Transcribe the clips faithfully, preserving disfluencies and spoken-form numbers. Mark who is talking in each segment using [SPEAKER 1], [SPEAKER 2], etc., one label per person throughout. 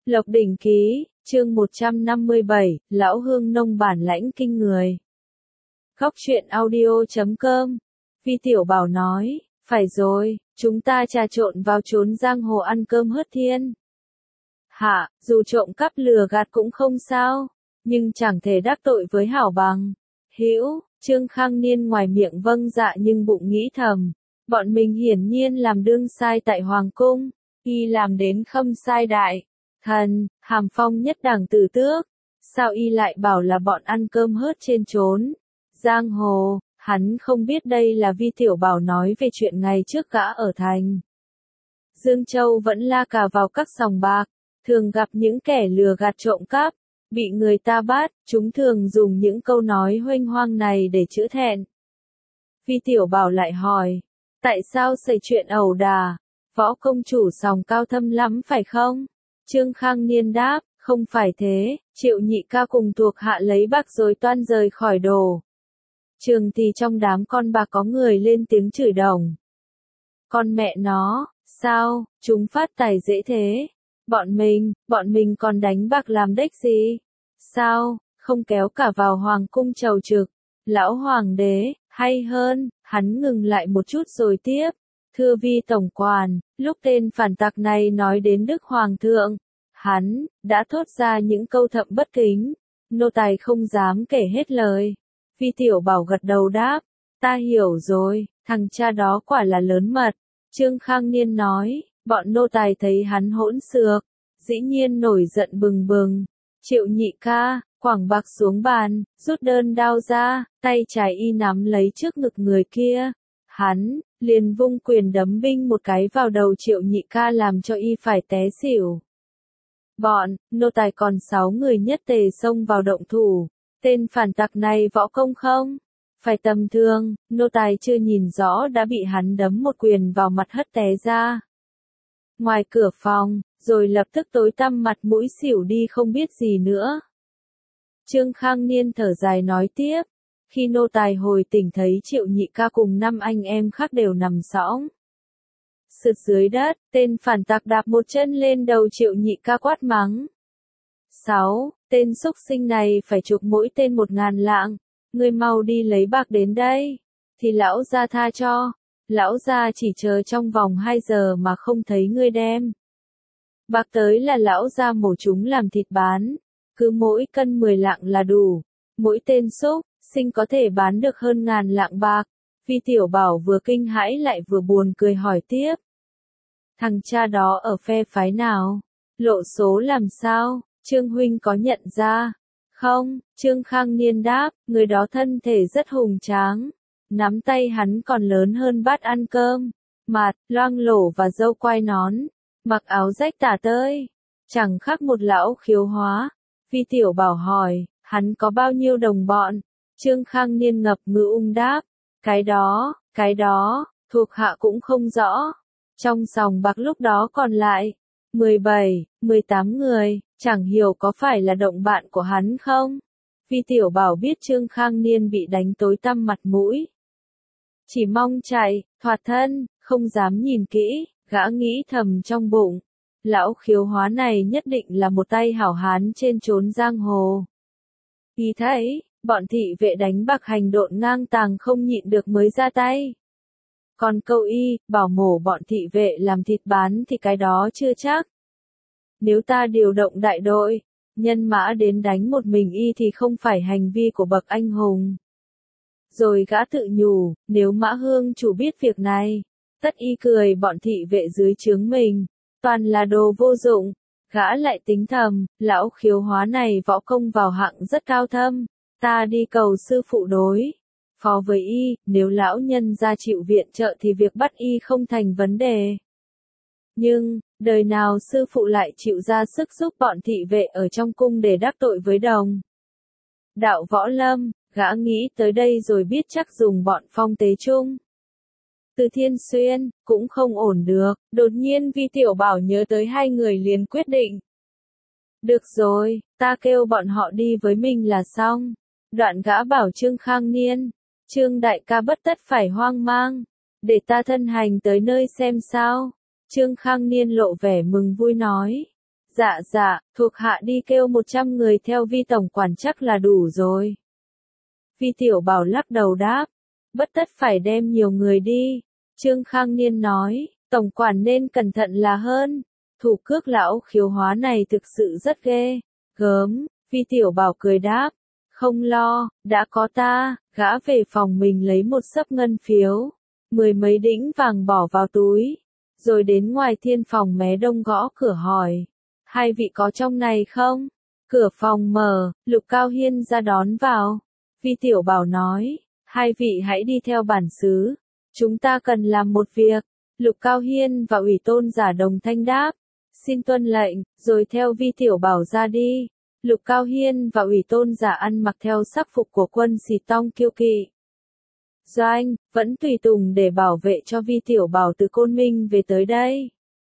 [SPEAKER 1] Lộc Đỉnh Ký, chương một trăm năm mươi bảy, Lão Hương Nông bản lãnh kinh người. Góc truyện audio chấm com. Vi Tiểu Bảo nói, phải rồi, chúng ta trà trộn vào chốn giang hồ ăn cơm hớt thiên. Hạ, dù trộm cắp lừa gạt cũng không sao, nhưng chẳng thể đắc tội với hảo bằng. Hữu, Trương Khang Niên ngoài miệng vâng dạ nhưng bụng nghĩ thầm, bọn mình hiển nhiên làm đương sai tại Hoàng Cung, y làm đến khâm sai đại. Thần, hàm phong nhất đẳng tử tước, sao y lại bảo là bọn ăn cơm hớt trên trốn giang hồ, hắn không biết đây là Vi Tiểu Bảo nói về chuyện ngày trước gã ở thành Dương Châu vẫn la cà vào các sòng bạc, thường gặp những kẻ lừa gạt trộm cắp, bị người ta bắt, chúng thường dùng những câu nói huênh hoang này để chữa thẹn. Vi Tiểu Bảo lại hỏi, tại sao xảy chuyện ẩu đả, võ công chủ sòng cao thâm lắm phải không? Trương Khang Niên đáp, không phải thế, Triệu Nhị Ca cùng thuộc hạ lấy bạc rồi toan rời khỏi đồ trường thì trong đám con bạc có người lên tiếng chửi đồng. Con mẹ nó, sao, chúng phát tài dễ thế? Bọn mình, bọn mình còn đánh bạc làm đếch gì? Sao, không kéo cả vào hoàng cung chầu trực? Lão hoàng đế, hay hơn, hắn ngừng lại một chút rồi tiếp. Thưa Vi Tổng Quản, lúc tên phản tặc này nói đến Đức Hoàng thượng, hắn đã thốt ra những câu thậm bất kính, nô tài không dám kể hết lời. Vi Tiểu Bảo gật đầu đáp, ta hiểu rồi, thằng cha đó quả là lớn mật. Trương Khang Niên nói, bọn nô tài thấy hắn hỗn xược, dĩ nhiên nổi giận bừng bừng. Triệu Nhị Ca, quẳng bạc xuống bàn, rút đơn đao ra, tay trái y nắm lấy trước ngực người kia. Hắn liền vung quyền đấm binh một cái vào đầu Triệu Nhị Ca làm cho y phải té xỉu. Bọn nô tài còn sáu người nhất tề xông vào động thủ. Tên phản tặc này võ công không phải tầm thường, nô tài chưa nhìn rõ đã bị hắn đấm một quyền vào mặt hất té ra ngoài cửa phòng, rồi lập tức tối tăm mặt mũi xỉu đi không biết gì nữa. Trương Khang Niên thở dài nói tiếp, khi nô tài hồi tỉnh thấy Triệu Nhị Ca cùng năm anh em khác đều nằm sõng sượt dưới đất, tên phản tặc đạp một chân lên đầu Triệu Nhị Ca quát mắng. Sáu, tên xúc sinh này phải chụp mỗi tên một ngàn lạng, ngươi mau đi lấy bạc đến đây, thì lão gia tha cho, lão gia chỉ chờ trong vòng hai giờ mà không thấy ngươi đem bạc tới là lão gia mổ chúng làm thịt bán, cứ mỗi cân mười lạng là đủ, mỗi tên xúc sinh có thể bán được hơn ngàn lạng bạc. Vi Tiểu Bảo vừa kinh hãi lại vừa buồn cười hỏi tiếp. Thằng cha đó ở phe phái nào? Lộ số làm sao? Trương huynh có nhận ra? Không, Trương Khang Niên đáp, người đó thân thể rất hùng tráng. Nắm tay hắn còn lớn hơn bát ăn cơm. Mặt, loang lổ và râu quai nón. Mặc áo rách tả tơi. Chẳng khác một lão khiếu hóa. Vi Tiểu Bảo hỏi, hắn có bao nhiêu đồng bọn? Trương Khang Niên ngập ngừng đáp. Cái đó, cái đó, thuộc hạ cũng không rõ. Trong sòng bạc lúc đó còn lại mười bảy, mười tám người, chẳng hiểu có phải là động bạn của hắn không? Vi Tiểu Bảo biết Trương Khang Niên bị đánh tối tăm mặt mũi. Chỉ mong chạy, thoát thân, không dám nhìn kỹ, gã nghĩ thầm trong bụng. Lão khiếu hóa này nhất định là một tay hảo hán trên chốn giang hồ. Y thấy, bọn thị vệ đánh bạc hành độn ngang tàng không nhịn được mới ra tay. Còn câu y, bảo mổ bọn thị vệ làm thịt bán thì cái đó chưa chắc. Nếu ta điều động đại đội, nhân mã đến đánh một mình y thì không phải hành vi của bậc anh hùng. Rồi gã tự nhủ, nếu Mã Hương chủ biết việc này, tất y cười bọn thị vệ dưới trướng mình, toàn là đồ vô dụng. Gã lại tính thầm, lão khiếu hóa này võ công vào hạng rất cao thâm, ta đi cầu sư phụ đối phó với y, nếu lão nhân ra chịu viện trợ thì việc bắt y không thành vấn đề. Nhưng, đời nào sư phụ lại chịu ra sức giúp bọn thị vệ ở trong cung để đắc tội với đồng đạo võ lâm, gã nghĩ tới đây rồi biết chắc dùng bọn Phong Tế Trung Từ Thiên Xuyên, cũng không ổn được. Đột nhiên Vi Tiểu Bảo nhớ tới hai người liền quyết định. Được rồi, ta kêu bọn họ đi với mình là xong. Đoạn gã bảo Trương Khang Niên, Trương đại ca bất tất phải hoang mang, để ta thân hành tới nơi xem sao. Trương Khang Niên lộ vẻ mừng vui nói, Dạ dạ, thuộc hạ đi kêu một trăm người theo Vi tổng quản chắc là đủ rồi. Vi Tiểu Bảo lắc đầu đáp, bất tất phải đem nhiều người đi. Trương Khang Niên nói, tổng quản nên cẩn thận là hơn. Thủ cước lão khiếu hóa này thực sự rất ghê. Gớm, Vi Tiểu Bảo cười đáp, không lo, đã có ta. Gã về phòng mình lấy một xấp ngân phiếu, mười mấy đĩnh vàng bỏ vào túi, rồi đến ngoài thiên phòng mé đông gõ cửa hỏi, hai vị có trong này không? Cửa phòng mở, Lục Cao Hiên ra đón vào. Vi Tiểu Bảo nói, hai vị hãy đi theo bản xứ, chúng ta cần làm một việc. Lục Cao Hiên và ủy tôn giả đồng thanh đáp, xin tuân lệnh, rồi theo Vi Tiểu Bảo ra đi. Lục Cao Hiên và ủy tôn giả ăn mặc theo sắc phục của quân Xì Tông Kiêu Kỵ Doanh, vẫn tùy tùng để bảo vệ cho Vi Tiểu Bảo từ Côn Minh về tới đây.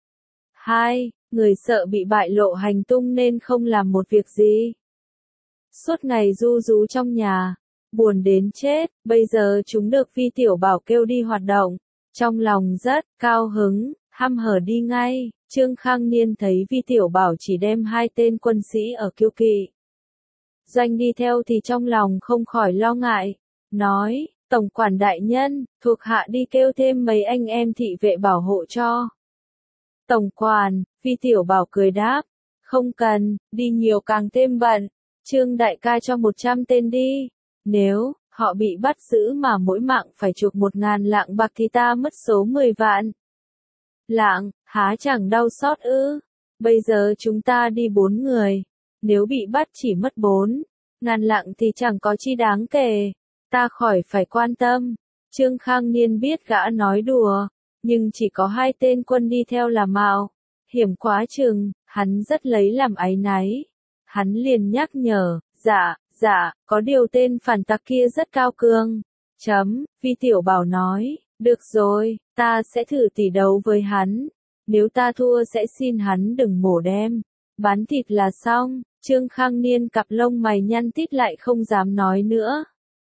[SPEAKER 1] Hai, người sợ bị bại lộ hành tung nên không làm một việc gì. Suốt ngày ru rú trong nhà, buồn đến chết, bây giờ chúng được Vi Tiểu Bảo kêu đi hoạt động, trong lòng rất cao hứng, hăm hở đi ngay. Trương Khang Niên thấy Vi Tiểu Bảo chỉ đem hai tên quân sĩ ở Kiêu Kỵ Doanh đi theo thì trong lòng không khỏi lo ngại, nói, tổng quản đại nhân, thuộc hạ đi kêu thêm mấy anh em thị vệ bảo hộ cho. Tổng quản, Vi Tiểu Bảo cười đáp, không cần, đi nhiều càng thêm bận. Trương đại ca cho một trăm tên đi, nếu họ bị bắt giữ mà mỗi mạng phải chuộc một ngàn lạng bạc thì ta mất số mười vạn. Lạng, há chẳng đau xót ư? Bây giờ chúng ta đi bốn người, nếu bị bắt chỉ mất bốn ngàn lạng thì chẳng có chi đáng kể, ta khỏi phải quan tâm. Trương Khang Niên biết gã nói đùa, nhưng chỉ có hai tên quân đi theo là mạo hiểm quá chừng, hắn rất lấy làm áy náy. Hắn liền nhắc nhở, dạ, dạ, có điều tên phản tặc kia rất cao cường. Chấm, Vi Tiểu Bảo nói, được rồi, ta sẽ thử tỉ đấu với hắn. Nếu ta thua sẽ xin hắn đừng mổ đem, bán thịt là xong. Trương Khang Niên cặp lông mày nhăn tít lại không dám nói nữa.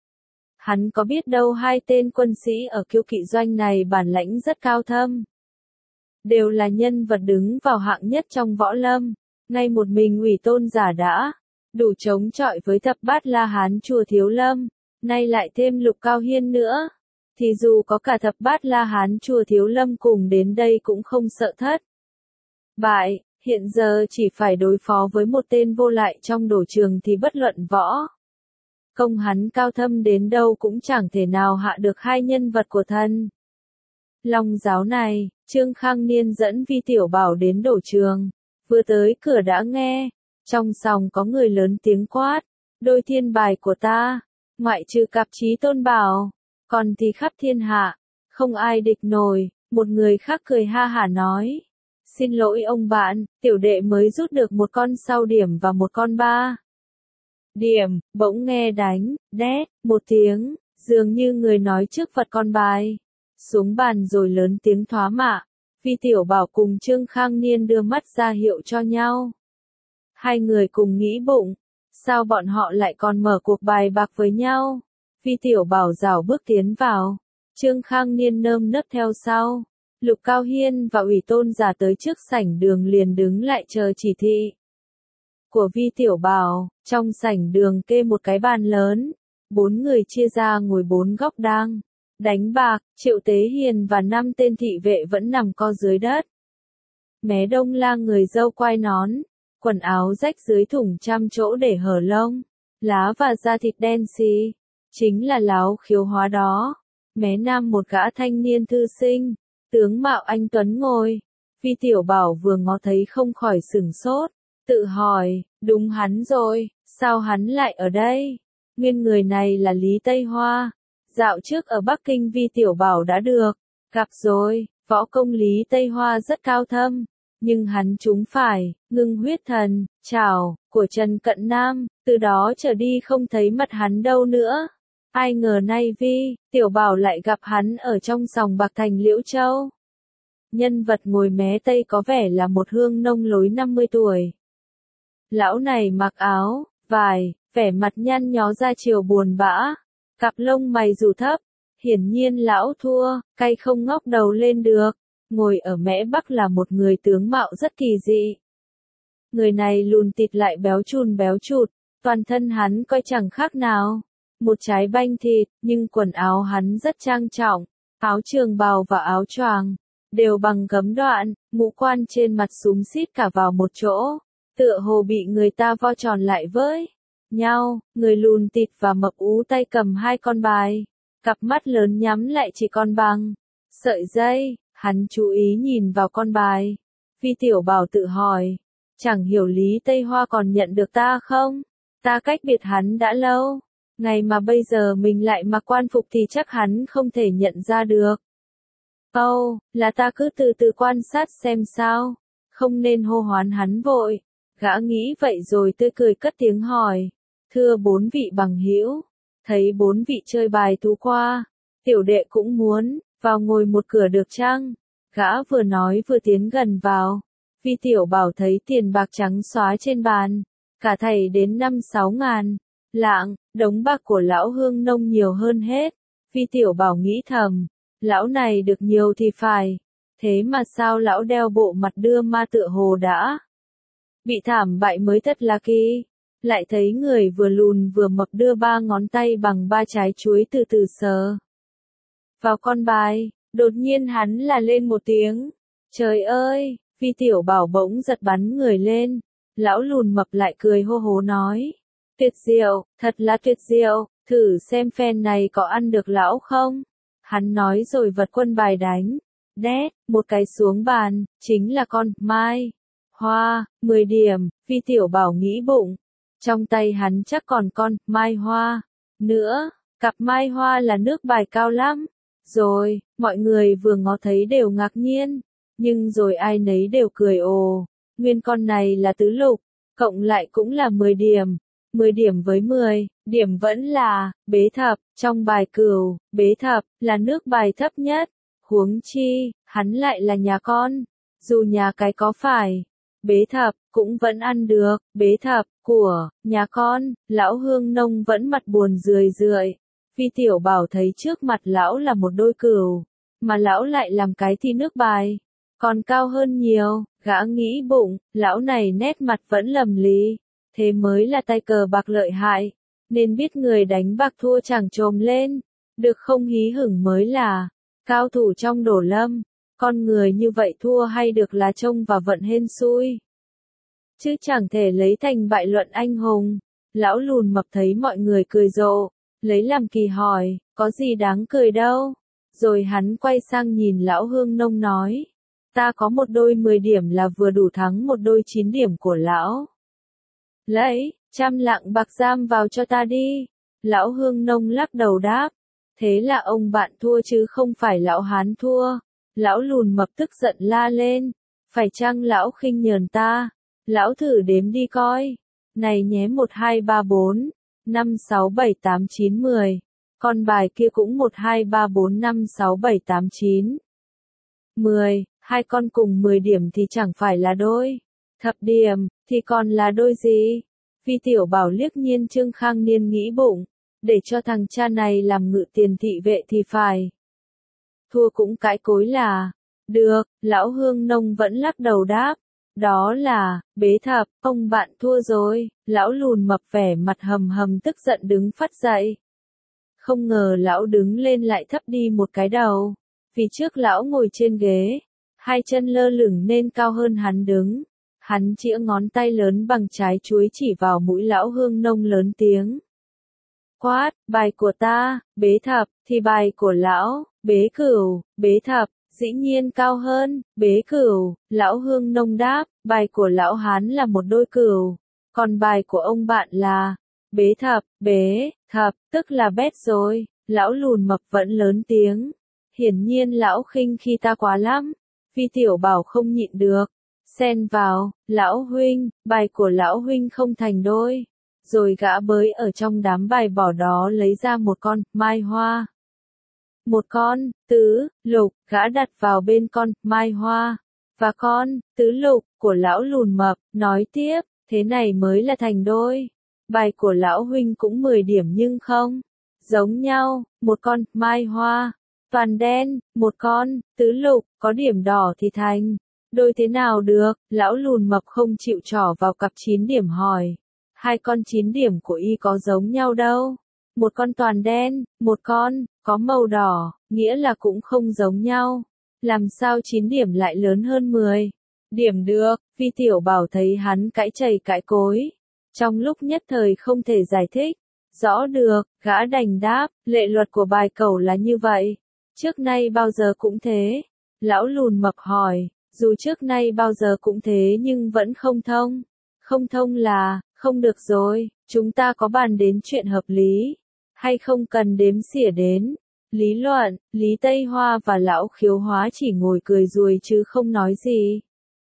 [SPEAKER 1] Hắn có biết đâu hai tên quân sĩ ở Kiêu Kỵ Doanh này bản lãnh rất cao thâm. Đều là nhân vật đứng vào hạng nhất trong võ lâm. Ngay một mình ủy tôn giả đã đủ chống chọi với thập bát La Hán chùa Thiếu Lâm, nay lại thêm Lục Cao Hiên nữa, thì dù có cả thập bát La Hán chùa Thiếu Lâm cùng đến đây cũng không sợ thất bại. Hiện giờ chỉ phải đối phó với một tên vô lại trong đổ trường thì bất luận võ công hắn cao thâm đến đâu cũng chẳng thể nào hạ được hai nhân vật của thân Long giáo này. Trương Khang Niên dẫn Vi Tiểu Bảo đến đổ trường. Vừa tới cửa đã nghe, trong phòng có người lớn tiếng quát, đôi thiên bài của ta, ngoại trừ cặp Chí Tôn Bảo, còn thì khắp thiên hạ, không ai địch nổi. Một người khác cười ha hả nói, xin lỗi ông bạn, tiểu đệ mới rút được một con sao điểm và một con ba điểm. Bỗng nghe đánh, đét, một tiếng, dường như người nói trước vật con bài xuống bàn rồi lớn tiếng thoá mạ. Vi Tiểu Bảo cùng Trương Khang Niên đưa mắt ra hiệu cho nhau. Hai người cùng nghĩ bụng, sao bọn họ lại còn mở cuộc bài bạc với nhau? Vi Tiểu Bảo rảo bước tiến vào, Trương Khang Niên nơm nớp theo sau. Lục Cao Hiên và ủy tôn giả tới trước sảnh đường liền đứng lại chờ chỉ thị của Vi Tiểu Bảo. Trong sảnh đường kê một cái bàn lớn, bốn người chia ra ngồi bốn góc đang đánh bạc. Triệu Tế Hiền và năm tên thị vệ vẫn nằm co dưới đất. Mé Đông Lang người dâu quai nón, quần áo rách dưới thủng trăm chỗ để hở lông, lá và da thịt đen xì, chính là Láo Khiếu Hóa đó. Mé Nam một gã thanh niên thư sinh, tướng mạo anh tuấn ngồi. Vi Tiểu Bảo vừa ngó thấy không khỏi sửng sốt, tự hỏi, đúng hắn rồi, sao hắn lại ở đây? Nguyên người này là Lý Tây Hoa. Dạo trước ở Bắc Kinh Vi Tiểu Bảo đã được gặp rồi. Võ công Lý Tây Hoa rất cao thâm, nhưng hắn trúng phải ngưng huyết thần trảo của Trần Cận Nam, từ đó trở đi không thấy mặt hắn đâu nữa. Ai ngờ nay Vi Tiểu Bảo lại gặp hắn ở trong sòng bạc thành Liễu Châu. Nhân vật ngồi mé Tây có vẻ là một hương nông lối năm mươi tuổi. Lão này mặc áo vải, vẻ mặt nhăn nhó ra chiều buồn bã, cặp lông mày rủ thấp, hiển nhiên lão thua, cay không ngóc đầu lên được. Ngồi ở mé Bắc là một người tướng mạo rất kỳ dị. Người này lùn tịt lại béo chùn béo chụt, toàn thân hắn coi chẳng khác nào một trái banh thịt, nhưng quần áo hắn rất trang trọng, áo trường bào và áo choàng đều bằng gấm đoạn, ngũ quan trên mặt xúm xít cả vào một chỗ, tựa hồ bị người ta vo tròn lại với nhau. Người lùn tịt và mập ú tay cầm hai con bài, cặp mắt lớn nhắm lại chỉ còn bằng sợi dây. Hắn chú ý nhìn vào con bài. Vi Tiểu Bảo tự hỏi, chẳng hiểu Lý Tây Hoa còn nhận được ta không? Ta cách biệt hắn đã lâu, ngày mà bây giờ mình lại mặc quan phục thì chắc hắn không thể nhận ra được. Âu, oh, là ta cứ từ từ quan sát xem sao, không nên hô hoán hắn vội. Gã nghĩ vậy rồi tươi cười cất tiếng hỏi, thưa bốn vị bằng hữu, thấy bốn vị chơi bài tú qua, tiểu đệ cũng muốn vào ngồi một cửa được chăng? Gã vừa nói vừa tiến gần vào. Vi Tiểu Bảo thấy tiền bạc trắng xóa trên bàn, cả thảy đến năm sáu ngàn lạng, đống bạc của lão Hương Nông nhiều hơn hết. Vi Tiểu Bảo nghĩ thầm, lão này được nhiều thì phải, thế mà sao lão đeo bộ mặt đưa ma tựa hồ đã bị thảm bại mới thật là kỳ. Lại thấy người vừa lùn vừa mập đưa ba ngón tay bằng ba trái chuối từ từ sờ vào con bài, đột nhiên hắn là lên một tiếng. Trời ơi, Vi Tiểu Bảo bỗng giật bắn người lên. Lão lùn mập lại cười hô hố nói, tuyệt diệu, thật là tuyệt diệu, thử xem phen này có ăn được lão không? Hắn nói rồi vật quân bài đánh, đét, một cái xuống bàn, chính là con mai hoa, mười điểm. Vi Tiểu Bảo nghĩ bụng, trong tay hắn chắc còn con mai hoa nữa, cặp mai hoa là nước bài cao lắm. Rồi, mọi người vừa ngó thấy đều ngạc nhiên, nhưng rồi ai nấy đều cười ồ, nguyên con này là tứ lục, cộng lại cũng là mười điểm, mười điểm với mười điểm vẫn là bế thập, trong bài cửu, bế thập là nước bài thấp nhất, huống chi, hắn lại là nhà con, dù nhà cái có phải bế thập, cũng vẫn ăn được, bế thập của nhà con. Lão Hương Nông vẫn mặt buồn rười rượi. Vi Tiểu Bảo thấy trước mặt lão là một đôi cửu, mà lão lại làm cái thi nước bài, còn cao hơn nhiều. Gã nghĩ bụng, lão này nét mặt vẫn lầm lì, thế mới là tay cờ bạc lợi hại, nên biết người đánh bạc thua chẳng trồm lên, được không hí hửng mới là cao thủ trong đổ lâm. Con người như vậy thua hay được là trông và vận hên xui, chứ chẳng thể lấy thành bại luận anh hùng. Lão lùn mập thấy mọi người cười rộ, lấy làm kỳ hỏi, có gì đáng cười đâu. Rồi hắn quay sang nhìn lão Hương Nông nói, ta có một đôi mười điểm là vừa đủ thắng một đôi chín điểm của lão. Lấy, trăm lạng bạc giam vào cho ta đi. Lão Hương Nông lắc đầu đáp, thế là ông bạn thua chứ không phải lão hán thua. Lão lùn mập tức giận la lên, phải chăng lão khinh nhờn ta? Lão thử đếm đi coi. Này nhé, một hai ba bốn, năm sáu bảy tám chín mười. Con bài kia cũng một hai ba bốn năm sáu bảy tám chín mười, hai con cùng mười điểm thì chẳng phải là đôi. Thập điểm, thì còn là đôi gì? Vi Tiểu Bảo liếc nhiên Trương Khang Niên nghĩ bụng, để cho thằng cha này làm ngự tiền thị vệ thì phải. Thua cũng cãi cối là, được. Lão Hương Nông vẫn lắc đầu đáp, đó là, bế thập, ông bạn thua rồi. Lão lùn mập vẻ mặt hầm hầm tức giận đứng phắt dậy. Không ngờ lão đứng lên lại thấp đi một cái đầu, vì trước lão ngồi trên ghế, hai chân lơ lửng nên cao hơn hắn đứng. Hắn chĩa ngón tay lớn bằng trái chuối chỉ vào mũi lão Hương Nông lớn tiếng. Quát, bài của ta, bế thập, thì bài của lão, bế cửu, bế thập, dĩ nhiên cao hơn, bế cửu. Lão Hương Nông đáp, bài của lão hán là một đôi cửu, còn bài của ông bạn là bế thập, bế thập, tức là bét rồi. Lão lùn mập vẫn lớn tiếng, hiển nhiên lão khinh khi ta quá lắm. Vi Tiểu Bảo không nhịn được, xen vào, lão huynh, bài của lão huynh không thành đôi. Rồi gã bới ở trong đám bài bỏ đó lấy ra một con mai hoa, một con tứ lục, gã đặt vào bên con mai hoa và con tứ lục của lão lùn mập, nói tiếp, thế này mới là thành đôi. Bài của lão huynh cũng mười điểm nhưng không giống nhau, một con mai hoa toàn đen, một con tứ lục có điểm đỏ thì thành Đôi thế nào được, lão lùn mập không chịu trỏ vào cặp chín điểm hỏi. Hai con chín điểm của y có giống nhau đâu. Một con toàn đen, một con, có màu đỏ, nghĩa là cũng không giống nhau. Làm sao chín điểm lại lớn hơn mười điểm được, Vi Tiểu Bảo thấy hắn cãi chày cãi cối. Trong lúc nhất thời không thể giải thích. Rõ được, gã đành đáp, lệ luật của bài cẩu là như vậy. Trước nay bao giờ cũng thế. Lão lùn mập hỏi, dù trước nay bao giờ cũng thế nhưng vẫn không thông. Không thông là, không được rồi, chúng ta có bàn đến chuyện hợp lý. Hay không cần đếm xỉa đến. Lý luận, Lý Tây Hoa và lão Khiếu Hóa chỉ ngồi cười ruồi chứ không nói gì.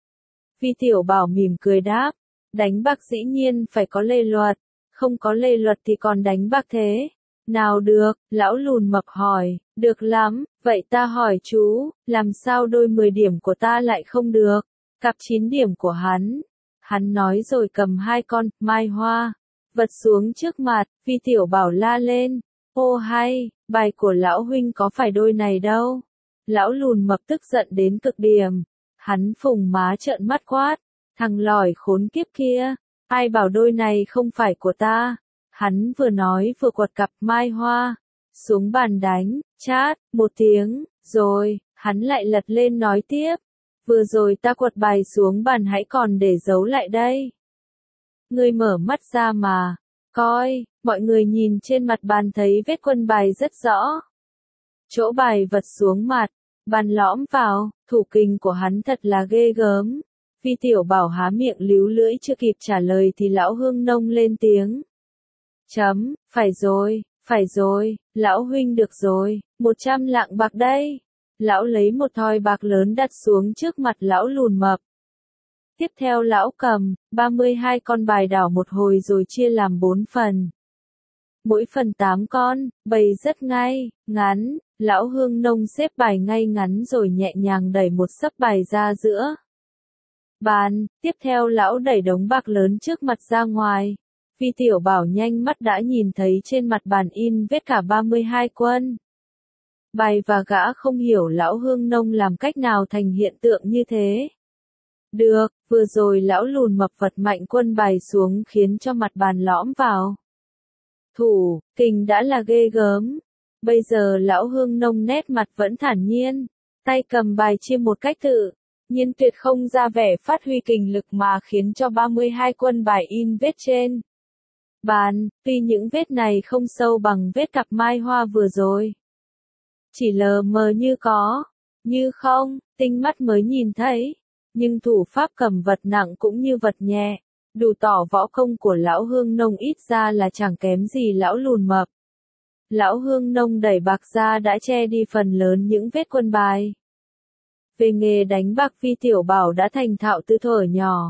[SPEAKER 1] Vi Tiểu Bảo mỉm cười đáp, đánh bạc dĩ nhiên phải có lề luật, không có lề luật thì còn đánh bạc thế. Nào được, lão lùn mập hỏi, được lắm, vậy ta hỏi chú, làm sao đôi mười điểm của ta lại không được, cặp chín điểm của hắn. Hắn nói rồi cầm hai con, mai hoa, vật xuống trước mặt, Vi Tiểu Bảo la lên, ô hay, bài của lão huynh có phải đôi này đâu. Lão lùn mập tức giận đến cực điểm, hắn phùng má trợn mắt quát, thằng lỏi khốn kiếp kia, ai bảo đôi này không phải của ta. Hắn vừa nói vừa quật cặp mai hoa xuống bàn đánh, chát, một tiếng, rồi, hắn lại lật lên nói tiếp, vừa rồi ta quật bài xuống bàn hãy còn để giấu lại đây. Ngươi mở mắt ra mà, coi, mọi người nhìn trên mặt bàn thấy vết quân bài rất rõ. Chỗ bài vật xuống mặt, bàn lõm vào, thủ kình của hắn thật là ghê gớm. Vi Tiểu Bảo há miệng líu lưỡi chưa kịp trả lời thì lão Hương Nông lên tiếng. Chấm, phải rồi, phải rồi, lão huynh được rồi, một trăm lạng bạc đây. Lão lấy một thỏi bạc lớn đặt xuống trước mặt lão lùn mập. Tiếp theo lão cầm, ba mươi hai con bài đảo một hồi rồi chia làm bốn phần. Mỗi phần tám con, bày rất ngay, ngắn, lão Hương Nông xếp bài ngay ngắn rồi nhẹ nhàng đẩy một sấp bài ra giữa bàn, tiếp theo lão đẩy đống bạc lớn trước mặt ra ngoài. Vi Tiểu Bảo nhanh mắt đã nhìn thấy trên mặt bàn in vết cả ba mươi hai quân bài và gã không hiểu lão Hương Nông làm cách nào thành hiện tượng như thế. Được, vừa rồi lão lùn mập vật mạnh quân bài xuống khiến cho mặt bàn lõm vào. Thủ, kình đã là ghê gớm. Bây giờ lão Hương Nông nét mặt vẫn thản nhiên, tay cầm bài chia một cách tự nhiên tuyệt không ra vẻ phát huy kình lực mà khiến cho ba mươi hai quân bài in vết trên bàn, tuy những vết này không sâu bằng vết cặp mai hoa vừa rồi. Chỉ lờ mờ như có, như không, tinh mắt mới nhìn thấy. Nhưng thủ pháp cầm vật nặng cũng như vật nhẹ, đủ tỏ võ công của lão Hương Nông ít ra là chẳng kém gì lão lùn mập. Lão Hương Nông đẩy bạc ra đã che đi phần lớn những vết quân bài. Về nghề đánh bạc Vi Tiểu Bảo đã thành thạo từ thuở nhỏ.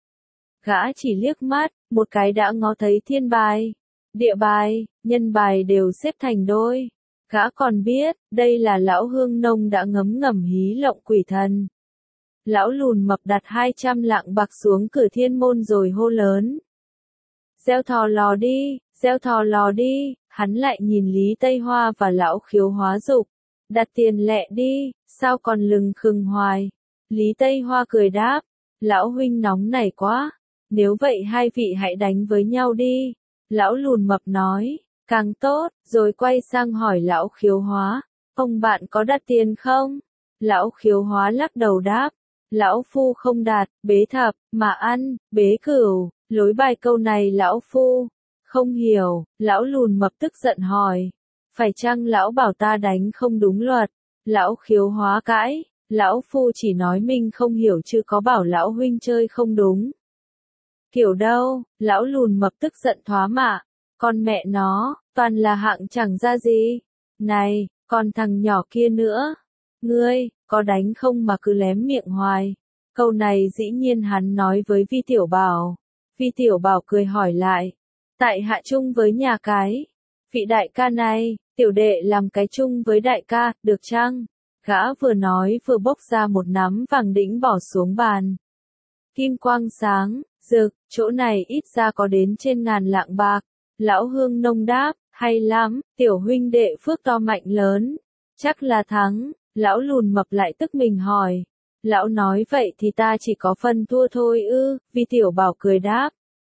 [SPEAKER 1] Gã chỉ liếc mắt, một cái đã ngó thấy thiên bài, địa bài, nhân bài đều xếp thành đôi. Gã còn biết, đây là lão Hương Nông đã ngấm ngầm hí lộng quỷ thần. Lão lùn mập đặt hai trăm lạng bạc xuống cửa thiên môn rồi hô lớn. Gieo thò lò đi, gieo thò lò đi, hắn lại nhìn Lý Tây Hoa và lão Khiếu Hóa dục. Đặt tiền lẹ đi, sao còn lừng khừng hoài. Lý Tây Hoa cười đáp, lão huynh nóng nảy quá, nếu vậy hai vị hãy đánh với nhau đi. Lão lùn mập nói, càng tốt, rồi quay sang hỏi lão Khiếu Hóa, ông bạn có đặt tiền không? Lão Khiếu Hóa lắc đầu đáp, lão phu không đạt, bế thập, mà ăn, bế cửu, lối bài câu này lão phu không hiểu. Lão lùn mập tức giận hỏi, phải chăng lão bảo ta đánh không đúng luật? Lão Khiếu Hóa cãi, lão phu chỉ nói mình không hiểu chứ có bảo lão huynh chơi không đúng. Kiểu đâu? Lão lùn mập tức giận thoá mạ, con mẹ nó, toàn là hạng chẳng ra gì. Này, còn thằng nhỏ kia nữa, ngươi, có đánh không mà cứ lém miệng hoài. Câu này dĩ nhiên hắn nói với Vi Tiểu Bảo. Vi Tiểu Bảo cười hỏi lại, tại hạ chung với nhà cái. Vị đại ca này, tiểu đệ làm cái chung với đại ca, được chăng? Gã vừa nói vừa bốc ra một nắm vàng đĩnh bỏ xuống bàn. Kim quang sáng, rực, chỗ này ít ra có đến trên ngàn lạng bạc. Lão Hương Nông đáp, hay lắm, tiểu huynh đệ phước to mạnh lớn. Chắc là thắng. Lão lùn mập lại tức mình hỏi, Lão nói vậy thì ta chỉ có phần thua thôi ư, Vi Tiểu Bảo cười đáp.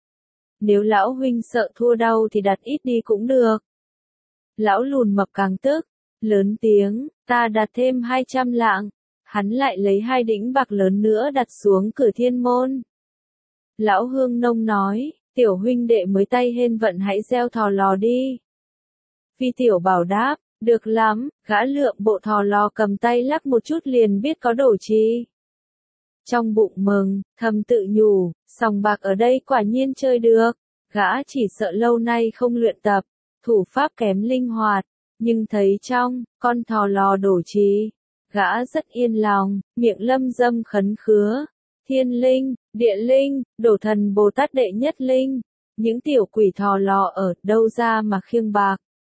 [SPEAKER 1] Nếu lão huynh sợ thua đau thì đặt ít đi cũng được. Lão lùn mập càng tức, lớn tiếng, ta đặt thêm hai trăm lạng. Hắn lại lấy hai đĩnh bạc lớn nữa đặt xuống cửa thiên môn. Lão Hương Nông nói, tiểu huynh đệ mới tay hên vận hãy gieo thò lò đi. Vi Tiểu Bảo đáp, được lắm, gã lượm bộ thò lò cầm tay lắc một chút liền biết có đổ chi. Trong bụng mừng, thầm tự nhủ, sòng bạc ở đây quả nhiên chơi được, gã chỉ sợ lâu nay không luyện tập, thủ pháp kém linh hoạt, nhưng thấy trong, con thò lò đổ chi, gã rất yên lòng, miệng lâm dâm khấn khứa, thiên linh, địa linh, đổ thần Bồ Tát đệ nhất linh, những tiểu quỷ thò lò ở đâu ra mà khiêng bạc.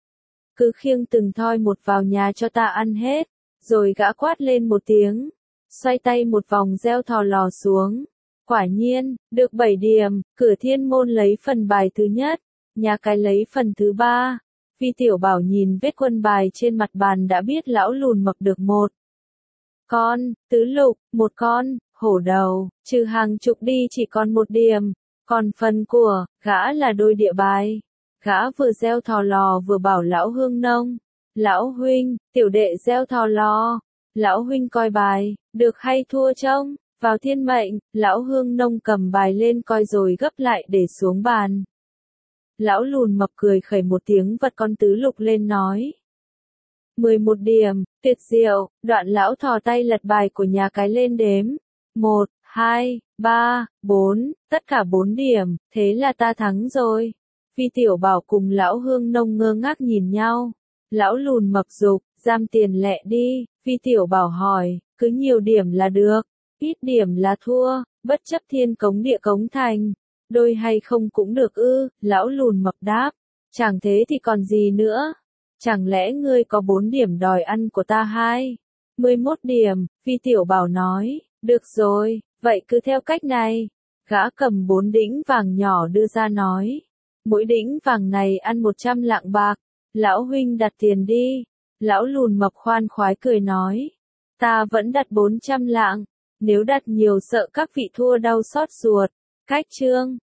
[SPEAKER 1] Cứ khiêng từng thoi một vào nhà cho ta ăn hết, rồi gã quát lên một tiếng, xoay tay một vòng gieo thò lò xuống. Quả nhiên, được bảy điểm, cửa thiên môn lấy phần bài thứ nhất, nhà cái lấy phần thứ ba. Vi Tiểu Bảo nhìn vết quân bài trên mặt bàn đã biết lão lùn mập được một con, tứ lục, một con, hổ đầu, trừ hàng chục đi chỉ còn một điểm, còn phần của, gã là đôi địa bài. Gã vừa gieo thò lò vừa bảo lão Hương Nông, lão huynh, tiểu đệ gieo thò lò, lão huynh coi bài, được hay thua trông, vào thiên mệnh, lão Hương Nông cầm bài lên coi rồi gấp lại để xuống bàn. Lão lùn mập cười khẩy một tiếng vật con tứ lục lên nói. mười một điểm, tuyệt diệu, đoạn lão thò tay lật bài của nhà cái lên đếm. một, hai, ba, bốn, tất cả bốn điểm, thế là ta thắng rồi. Vi Tiểu Bảo cùng lão Hương Nông ngơ ngác nhìn nhau. Lão lùn mập dục, giam tiền lẹ đi. Vi Tiểu Bảo hỏi, cứ nhiều điểm là được, ít điểm là thua, bất chấp thiên cống địa cống thành. Đôi hay không cũng được ư, lão lùn mập đáp. Chẳng thế thì còn gì nữa. Chẳng lẽ ngươi có bốn điểm đòi ăn của ta hai? mười mốt điểm, Vi Tiểu Bảo nói, được rồi, vậy cứ theo cách này. Gã cầm bốn đĩnh vàng nhỏ đưa ra nói. Mỗi đĩnh vàng này ăn một trăm lạng bạc, lão huynh đặt tiền đi. Lão lùn mập khoan khoái cười nói, ta vẫn đặt bốn trăm lạng, nếu đặt nhiều sợ các vị thua đau xót ruột. Cách chương